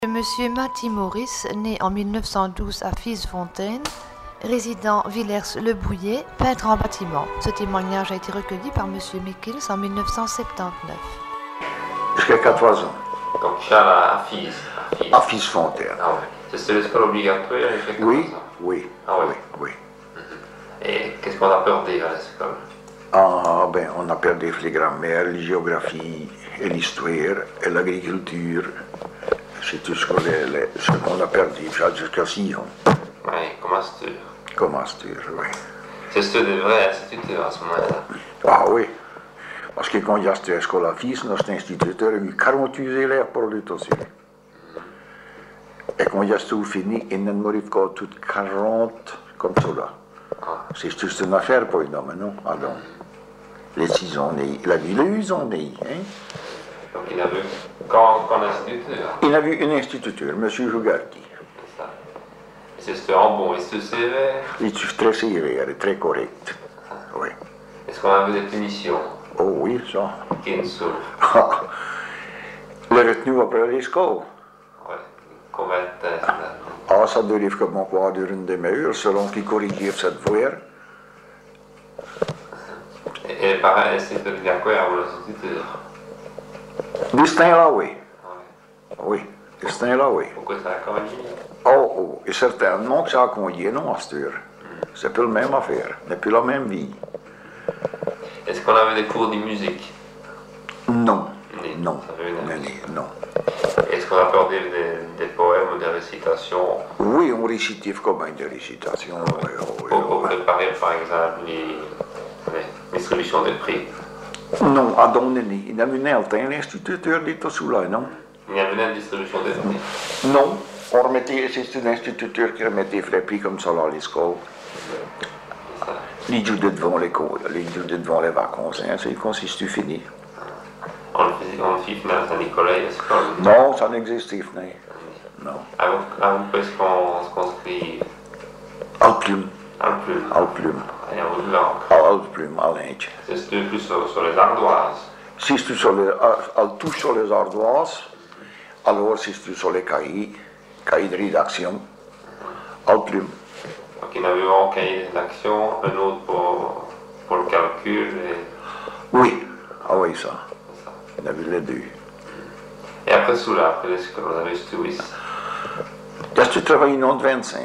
Monsieur Matty Maurice, né en 1912 à Fiesfontein, résident Villers-le-Bouillet, peintre en bâtiment. Ce témoignage a été recueilli par Monsieur Mikkels en 1979. Jusqu'à 14 ans. Donc Charles à Fies. À Fiesfontein. Ah ouais. C'était l'école obligatoire jusqu'à 14 Oui, ans. oui, Ah ouais. oui. Et qu'est-ce qu'on a perdu à l'école? Ah, ben, on a perdu les grammaires, la géographie, et l'histoire, et l'agriculture. C'est tout ce qu'on a perdu jusqu'à 6 ans. Oui, comment c'est? Comment se dire, oui. C'est des vrais instituteurs à ce moment-là. Ah oui. Parce que quand j'étais à l'école à Fies, notre instituteur a eu 48 élèves pour le aussi. Et quand j'étais fini, il n'en m'arrive qu'à toutes 40 comme cela. C'est juste une affaire pour une homme, non? Alors, les 6 ans, la ville a eu son nez, hein? Donc il a vu qu'en instituteur. Il a vu un instituteur, M. Jougarty. C'est ça. Et c'était en bon, et c'était sévère. Il est très sévère et très correct. Oui. Est-ce qu'on avait des punitions? Oh oui, ça. Kinsul. Le retenu après l'école. Ouais. Combien de tests là? Ah, ça doit être comme quoi durant une demi-heure, selon qui corrige cette voie. Et pareil, c'est de bien quoi à l'instituteur? Distinct là, oui. Ouais. Oui, distinct là, oui. Pourquoi ça a connu? Oh, et certainement que ça a conduit, non, à cette heure. C'est plus la même affaire, n'est plus la même vie. Est-ce qu'on avait des cours de musique? Non, Ni. non, Ça veut dire non. Est-ce qu'on a perdu des poèmes ou des récitations Oui, on récitait comme des récitations. pour préparer, par exemple, les distributions des prix? Non, à Donnelly, il y avait un instituteur dit tout cela, non? Il y avait une distribution des prix. Non, on remettait, c'est un instituteur qui remettait les prix comme ça à l'école. Les jours devant l'école, les jours devant les vacances, hein, c'est quand c'est fini. On fit finale Saint-Nicolas à l'école. Non, ça n'existe pas. Non. Avant est-ce qu'on se conscrit Alplume, à le plus? Alplume, Et en haut de l'encre. Alplume, à linge. C'est plus sur les ardoises. Si tu touches sur les ardoises, alors si tu sur les cahiers de rédaction, Alplume. Donc il y avait un cahier d'action, un autre pour le calcul et Oui, ah oui, ça. Il y avait les deux. Et après cela, après l'école, vous avez Stuis. Est-ce que tu travailles une autre 25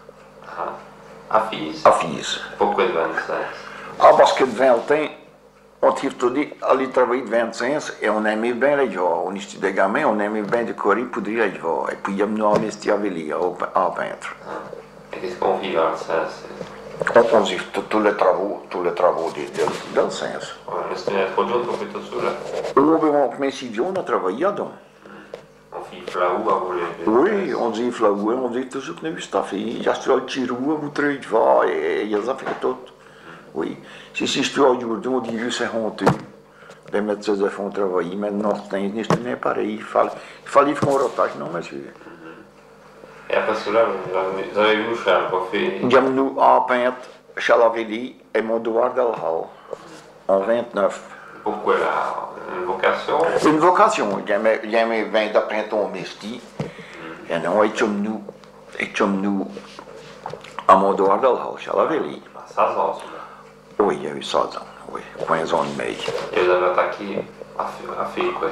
À Fies. à Fies? Pourquoi de 25? Ah, parce que de 20 ans, on t'a tout dit, aller travailler de 25 et on aimait bien les gens. On était des gamins, on aimait bien décorer pour dire les gens. Et puis, il y a nous investi à Villiers, en peintre. Et qu'est-ce qu'on vit à Alsace? On dit tous les travaux d'Alsace. C'est une introduction qu'on fait tout cela. Mais si on a travaillé donc. On fit Flaou à vous les. Oui, on dit Flaou, on dit tout ce que nous avons fait. Il y a le Tirou, vous travaillez, et il y a fait tout. Oui. Si je suis aujourd'hui, on dit que c'est honteux. Les médecins font travailler, maintenant c'est pareil. Il fallait qu'on repasse, non, monsieur. Et après cela, vous avez vu Charles pour faire. Nous à peintre Chalavelli et Mondoir d'Alhal en 29. Pourquoi là? Une vocation? Une vocation, j'aimais bien de peindre au Mesti. Et nous étions nous à Mondoir d'Alhal, Chalavelli. À 16 ans, cela. Oui, il y a eu 16 ans, oui, 15 ans et demi. Et vous avez attaqué à faire quoi?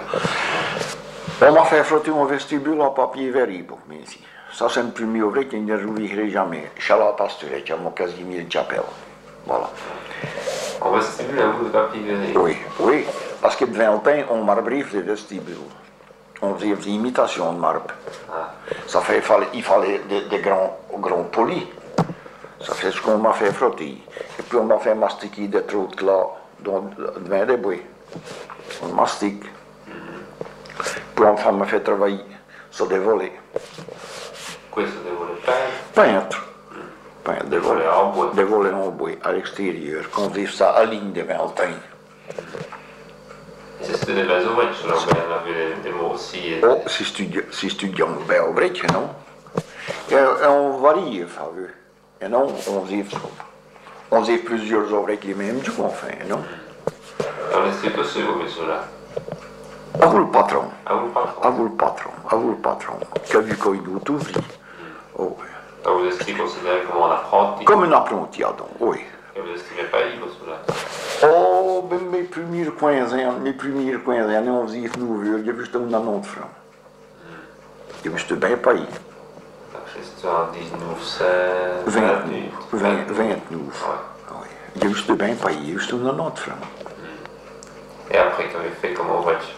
On m'a fait frotter mon vestibule en papier verri pour moi ici. Ça, c'est le premier ouvrier qui ne rouvrirait jamais. Charles Pasteur, qui a mon Casimir Chapelle. Voilà. On vestibule à vous de papier verri? Oui, parce que de 20 ans, on marbrait les vestibules. On faisait des imitations de marbre. Ça fait, il fallait des grands polis. Ça fait ce qu'on m'a fait frotter. Et puis on m'a fait mastiquer des trous de là, devant des bois. On mastique. Puis on m'a fait travailler sur des volets. Quoi, c'est des volets Peintre, des volets en bois. Des volets en bois, à l'extérieur, qu'on vive ça à ligne de 20 ans. C'était des belles ouvriers, cela, on avait des mots aussi. Oh, si studions bien au briques, non? Et on varie, faveur. Et non, on faisait plusieurs ouvriers les mêmes du qu'on fait, non? Dans l'institut aussi, vous faites cela? À vous le patron. À vous le patron. À vous le patron. À vous le patron. Qui a vu qu'il doit ouvrir. Oh, oui. Vous êtes considéré comme un apprenti? Comme un apprenti, donc, oui. Et vous estimez pas libre cela? Oh, ben mes premiers 15 ans, on faisait 9 heures, il y avait juste 90 francs. Il y avait juste bien payé. Donc c'est en 1928. 29. Ouais. Oui. Il y avait juste bien payé, juste 90 francs. Et après, qu'avez vous fait comme voiture?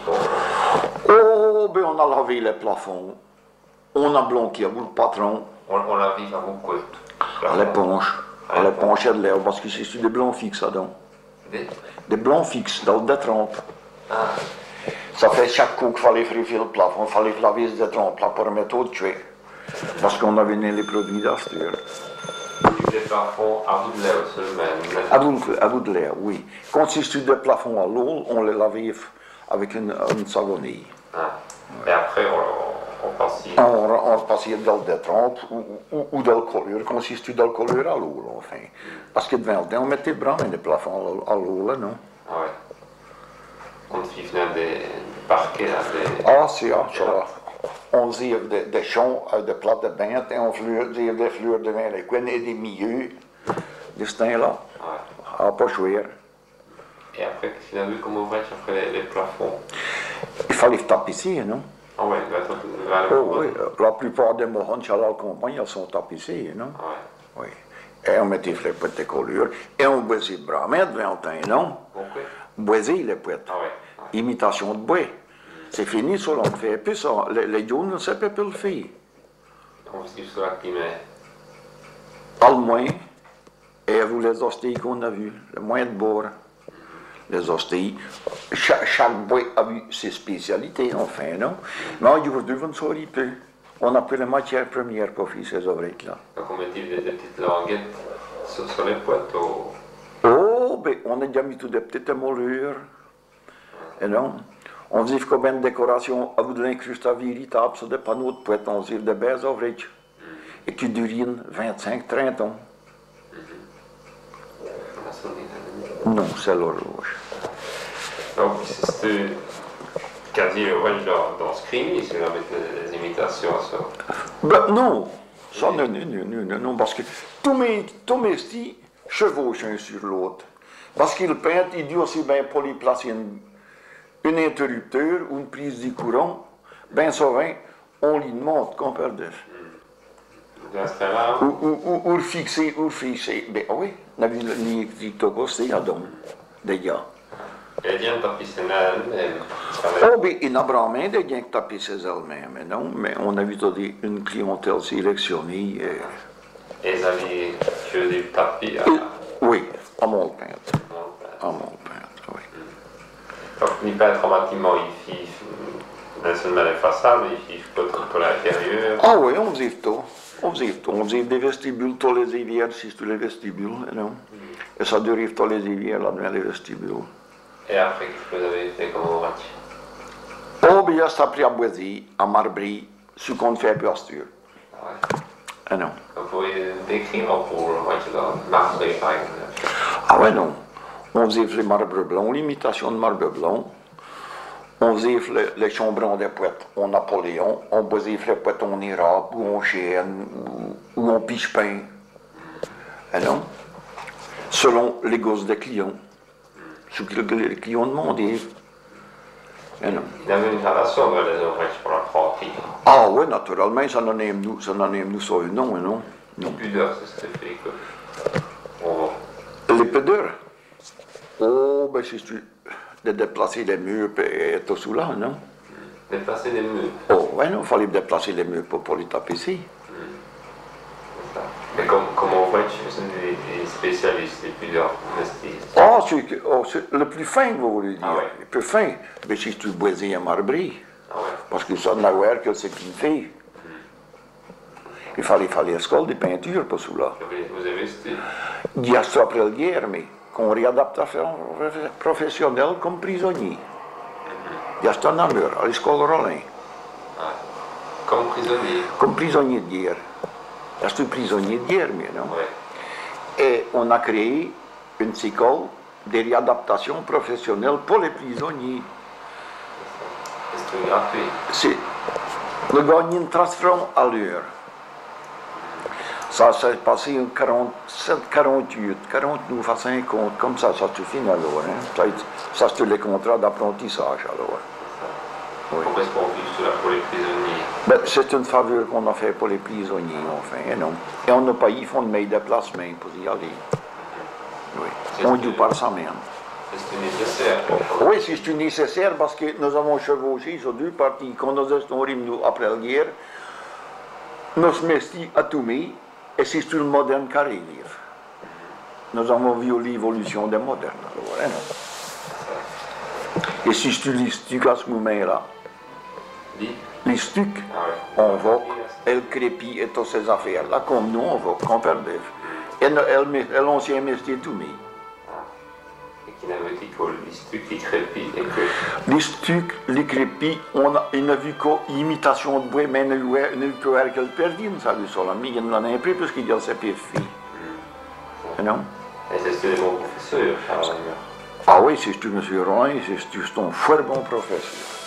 Oh, ben on a lavé les plafonds. On a blanqué à vous le patron. On la vit à vous coûte. À l'éponge. À l'éponge, il y a de l'air, parce que c'est des blancs fixes, ça donc. Des blancs fixes, dans le détrempe. Ah. Ça fait chaque coup qu'il fallait faire le plafond, il fallait laver ce détrempe là pour remettre au tuer. Parce qu'on avait né les produits d'Astur. Des plafonds à vous de l'air seulement. À vous de l'air, oui. Quand c'est sur des plafonds à l'eau, on les lavait avec une savonnille. Ah. Et après, on passait. On passait dans le détrempe ou dans le colleur, quand c'est dans le colleur à l'eau, enfin. Parce que devant le temps, on mettait bras dans les plafonds à l'eau, là, non? Ah ouais. On vivait dans des parquets, là, des... Ah, c'est ça. On faisait des champs, des plats de bain, et on faisait des fleurs de vin, les coins et des milieux, de ce temps-là. Ouais. Ah, pas chouette. Et après, qu'est-ce qu'il a vu comme ouvrage après les plafonds? Il fallait tapisser, non? Ah ouais, Oh, oui, la plupart des morons à la campagne, elles sont tapissées, non? Ouais. Oui. Et on mettait les poètes de couleur, et on boisait de bras, devant le temps, non? Pourquoi? Boiser les poètes. Ah ouais. Imitation de bois. C'est fini, ça, on ne fait plus ça. Les jeunes ne savent pas le faire. On se dit cela qui met... Pas le moins, et vous les hosties qu'on a vues, le moins de bord. Les hosties, chaque bois a eu ses spécialités, enfin, non? Mais aujourd'hui, vous ne saurez plus. On a pris les matières premières pour faire ces ouvriers-là. Donc on mettait des petites languettes sur les poêles au... Oh, ben, on a déjà mis toutes des petites moulures. Et non? On faisait comme une décoration à bout de l'incrustation véritable sur des panneaux de poètes, on faisait des belles ouvriers. Et qui duraient 25-30 ans. Non, c'est l'horloge. Donc c'était quasi le rôle dans Scream, ici avec les imitations sur... Ben non, ça non, parce que tous mes styles chevauchent un sur l'autre. Parce qu'il peint, il dit aussi bien pour les placer un interrupteur ou une prise de courant, ben souvent, on lui demande qu'on peut dire. Ou fixer. Ben oui, on a vu les togostés à donc, déjà. Et il y a un tapissé elle-même. Oh, ben, il y en a vraiment des gens qui tapissent elles-mêmes, non? Mais on a vu une clientèle sélectionnée. Et ils avaient fait du tapis à... Oui, à Montpinte. À Montpinte, oui. Donc, il n'y a pas un bâtiment, il fit non seulement les façades, mais il fit tout l'intérieur. Ah oui, on faisait tout. On faisait des vestibules tous les hivers, si tous les vestibules, non? Et ça durait tous les hivers, là, dans les vestibules. Et après, qu'est-ce que vous avez fait comme ouvrage? Oh, bien, ça a pris à Boisy, à Marbry, ce qu'on fait à Pasture. Ah ouais. Ah non. Vous pouvez décrire pour l'ouvrage de Marbry, par exemple? Ah ouais, non. On faisait les marbres blancs, l'imitation de marbre blanc. On faisait les chambrons des poètes en Napoléon. On faisait les poètes en Irak, ou en Chêne, ou en Piche-Pain. Ah non. Selon les gosses des clients. Ce que les clients demandaient. Ah non. Il y avait une relation avec les ouvrages pour l'apprenti. Ah oui, naturellement, ça n'en aime nous ça non, non. Non. Pudeur, c'est ce que fait que... Les pudeurs? Oh, ben c'est de déplacer les murs et tout cela, non? Déplacer les murs? Oh, oui, non, il fallait déplacer les murs pour les tapisser. Mais comment vous faites, je suis des spécialistes, des pudeurs vestistes? Ah, c'est le plus fin, vous voulez dire. Ah ouais. Le plus fin. Mais c'est du boisier à Marbry. Ah ouais. Parce que ça n'a pas que c'est une fille. Il fallait l'école de peinture pour cela. Vous avez vesté? Il y a ça après la guerre, mais qu'on réadaptation professionnelle comme prisonnier. Il y a ça en amour, à l'école Rollin. Ah. Comme prisonnier? Comme prisonnier de guerre. Il y a un prisonnier de guerre, mais non? Ouais. Et on a créé une école de réadaptation professionnelle pour les prisonniers. truc gratuit. C'est le gagner une transfert à l'heure. Ça s'est passé en 47, 48, 49 à 50, comme ça suffit alors. Hein. Ça c'est les contrats d'apprentissage alors. Oui. Pourquoi est-ce qu'on vit cela pour les prisonniers? Ben, c'est une faveur qu'on a fait pour les prisonniers, enfin, et non. Et on n'a pas eu fond de mettre des placements pour y aller. Oui. On dit par semaine. C'est nécessaire. Oui, c'est nécessaire parce que nous avons chevauché sur deux parties. Quand nous sommes revenus après la guerre, nous sommes restés à Toumé, et c'est une moderne carrière. Nous avons vu l'évolution des modernes. Alors, hein, non. Et si tu lis stucs à ce moment-là, les stucs, on voit, elle crépit et toutes ces affaires-là, comme nous, on voit, qu'on perdait. Et elle l'ancien métier Toumé. Qui n'avait dit que les stucs, les crépits et que... Les stucs, les crépits, on n'a vu qu'imitation de bois, mais on n'a vu qu'elle perdit, ça lui sur la mie, il n'en a plus parce qu'il y a ses pieds filles. Non? Et c'est des bons professeurs, Charles. Ah oui, c'est M. Roy, c'est un fort bon professeur.